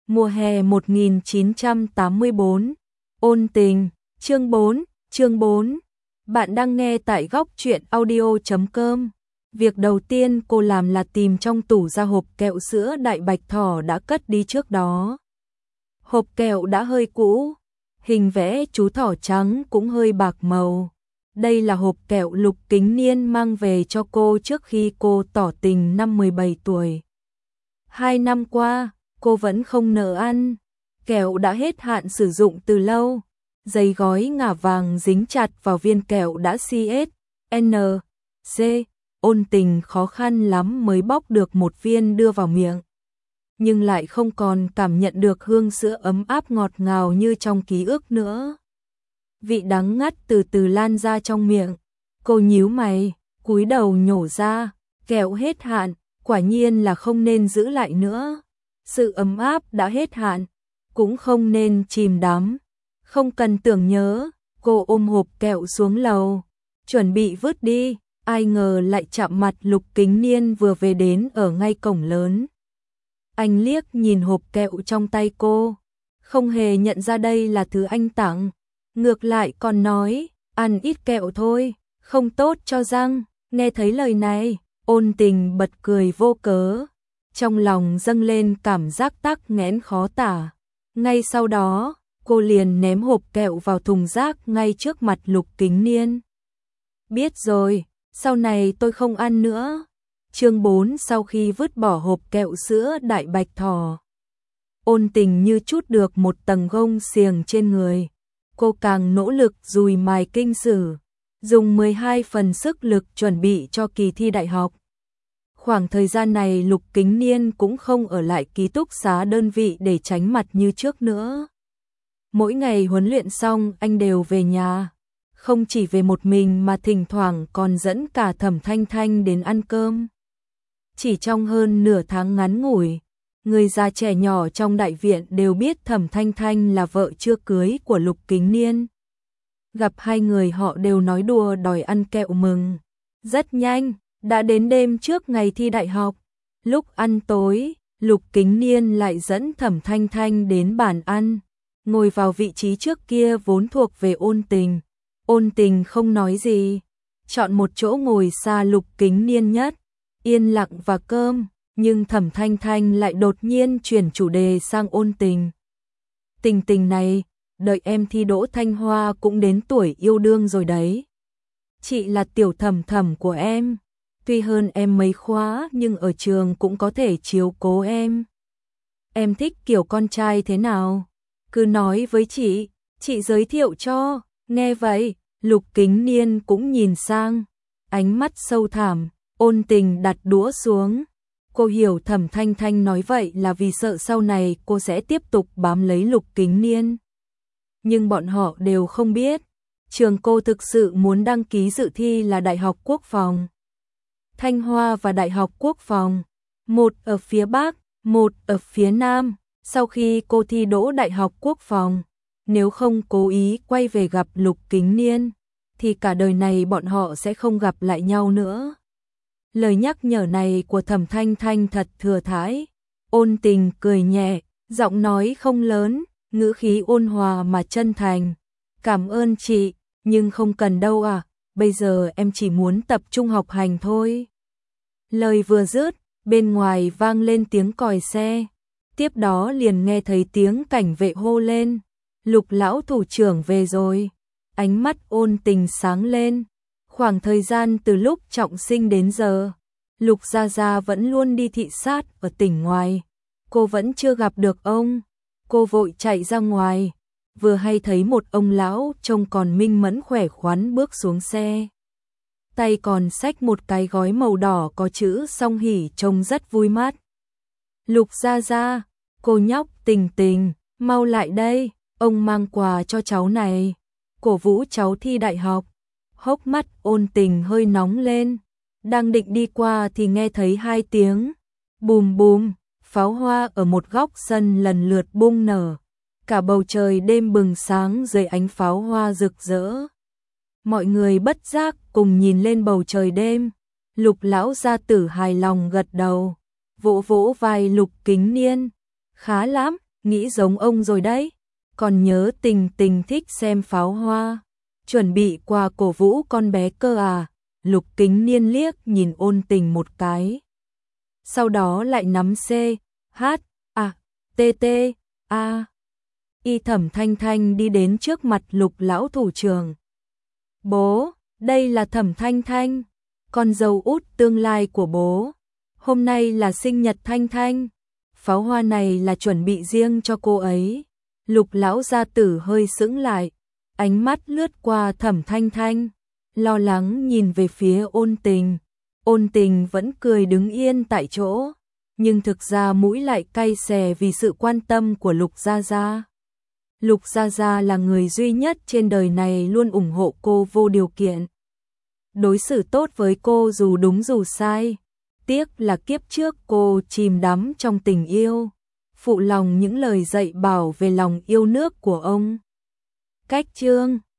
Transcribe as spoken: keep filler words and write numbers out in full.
Mùa hè một nghìn chín trăm tám mươi bốn. Ôn tình, chương bốn, chương bốn. Bạn đang nghe tại góc truyện audio chấm com. Việc đầu tiên cô làm là tìm trong tủ ra hộp kẹo sữa đại bạch thỏ đã cất đi trước đó. Hộp kẹo đã hơi cũ, hình vẽ chú thỏ trắng cũng hơi bạc màu. Đây là hộp kẹo Lục Kính Niên mang về cho cô trước khi cô tỏ tình năm mười bảy tuổi. Hai năm qua, cô vẫn không nỡ ăn. Kẹo đã hết hạn sử dụng từ lâu. Giấy gói ngả vàng dính chặt vào viên kẹo đã xê ét en xê. Ôn tình khó khăn lắm mới bóc được một viên đưa vào miệng. Nhưng lại không còn cảm nhận được hương sữa ấm áp ngọt ngào như trong ký ức nữa. Vị đắng ngắt từ từ lan ra trong miệng. Cô nhíu mày, cúi đầu nhổ ra. Kẹo hết hạn, quả nhiên là không nên giữ lại nữa. Sự ấm áp đã hết hạn, cũng không nên chìm đắm. Không cần tưởng nhớ, cô ôm hộp kẹo xuống lầu, chuẩn bị vứt đi. Ai ngờ lại chạm mặt Lục Kính Niên vừa về đến ở ngay cổng lớn. Anh liếc nhìn hộp kẹo trong tay cô, không hề nhận ra đây là thứ anh tặng. Ngược lại còn nói, ăn ít kẹo thôi, không tốt cho răng. Nghe thấy lời này, Ôn tình bật cười vô cớ. Trong lòng dâng lên cảm giác tắc nghẽn khó tả. Ngay sau đó, cô liền ném hộp kẹo vào thùng rác ngay trước mặt Lục Kính Niên. Biết rồi, sau này tôi không ăn nữa. Chương bốn. Sau khi vứt bỏ hộp kẹo sữa đại bạch thỏ, Ôn tình như trút được một tầng gông xiềng trên người. Cô càng nỗ lực dùi mài kinh sử, dùng mười hai phần sức lực chuẩn bị cho kỳ thi đại học. Khoảng thời gian này Lục Kính Niên cũng không ở lại ký túc xá đơn vị để tránh mặt như trước nữa. Mỗi ngày huấn luyện xong anh đều về nhà. Không chỉ về một mình mà thỉnh thoảng còn dẫn cả Thẩm Thanh Thanh đến ăn cơm. Chỉ trong hơn nửa tháng ngắn ngủi, người già trẻ nhỏ trong đại viện đều biết Thẩm Thanh Thanh là vợ chưa cưới của Lục Kính Niên. Gặp hai người họ đều nói đùa đòi ăn kẹo mừng. Rất nhanh, đã đến đêm trước ngày thi đại học. Lúc ăn tối, Lục Kính Niên lại dẫn Thẩm Thanh Thanh đến bàn ăn, ngồi vào vị trí trước kia vốn thuộc về Ôn tình. Ôn tình không nói gì, chọn một chỗ ngồi xa Lục Kính Niên nhất, yên lặng và cơm, nhưng Thẩm Thanh Thanh lại đột nhiên chuyển chủ đề sang Ôn tình. Tình tình này, đợi em thi đỗ Thanh Hoa cũng đến tuổi yêu đương rồi đấy. Chị là tiểu thẩm thẩm của em, tuy hơn em mấy khóa nhưng ở trường cũng có thể chiếu cố em. Em thích kiểu con trai thế nào? Cứ nói với chị, chị giới thiệu cho. Nghe vậy, Lục Kính Niên cũng nhìn sang, ánh mắt sâu thẳm. Ôn tình đặt đũa xuống. Cô hiểu Thẩm Thanh Thanh nói vậy là vì sợ sau này cô sẽ tiếp tục bám lấy Lục Kính Niên. Nhưng bọn họ đều không biết, trường cô thực sự muốn đăng ký dự thi là Đại học Quốc phòng. Thanh Hoa và Đại học Quốc phòng, một ở phía Bắc, một ở phía Nam. Sau khi cô thi đỗ Đại học Quốc phòng, nếu không cố ý quay về gặp Lục Kính Niên, thì cả đời này bọn họ sẽ không gặp lại nhau nữa. Lời nhắc nhở này của Thẩm Thanh Thanh thật thừa thãi. Ôn tình cười nhẹ, giọng nói không lớn, ngữ khí ôn hòa mà chân thành. Cảm ơn chị, nhưng không cần đâu à, bây giờ em chỉ muốn tập trung học hành thôi. Lời vừa dứt, bên ngoài vang lên tiếng còi xe. Tiếp đó liền nghe thấy tiếng cảnh vệ hô lên. Lục lão thủ trưởng về rồi. Ánh mắt Ôn tình sáng lên. Khoảng thời gian từ lúc trọng sinh đến giờ, Lục Gia Gia vẫn luôn đi thị sát ở tỉnh ngoài. Cô vẫn chưa gặp được ông. Cô vội chạy ra ngoài, vừa hay thấy một ông lão trông còn minh mẫn khỏe khoắn bước xuống xe. Tay còn xách một cái gói màu đỏ có chữ Song Hỷ trông rất vui mắt. Lục Gia Gia, cô nhóc Tình Tình, mau lại đây, ông mang quà cho cháu này, cổ vũ cháu thi đại học. Hốc mắt Ôn tình hơi nóng lên, đang định đi qua thì nghe thấy hai tiếng bùm bùm, pháo hoa ở một góc sân lần lượt bung nở. Cả bầu trời đêm bừng sáng dưới ánh pháo hoa rực rỡ. Mọi người bất giác cùng nhìn lên bầu trời đêm. Lục lão gia tử hài lòng gật đầu, vỗ vỗ vai Lục Kính Niên. Khá lắm, nghĩ giống ông rồi đấy, còn nhớ Tình Tình thích xem pháo hoa, chuẩn bị quà cổ vũ con bé cơ à. Lục Kính Niên liếc nhìn Ôn Tình một cái, sau đó lại nắm C, H, A, T, T, A. Y Thẩm Thanh Thanh đi đến trước mặt Lục lão thủ trưởng. Bố, đây là Thẩm Thanh Thanh, con dâu út tương lai của bố. Hôm nay là sinh nhật Thanh Thanh, pháo hoa này là chuẩn bị riêng cho cô ấy. Lục lão gia tử hơi sững lại, ánh mắt lướt qua Thẩm Thanh Thanh, lo lắng nhìn về phía Ôn Tình. Ôn Tình vẫn cười đứng yên tại chỗ, nhưng thực ra mũi lại cay xè vì sự quan tâm của Lục gia gia. Lục gia gia là người duy nhất trên đời này luôn ủng hộ cô vô điều kiện, đối xử tốt với cô dù đúng dù sai. Tiếc là kiếp trước cô chìm đắm trong tình yêu, phụ lòng những lời dạy bảo về lòng yêu nước của ông. Cách chương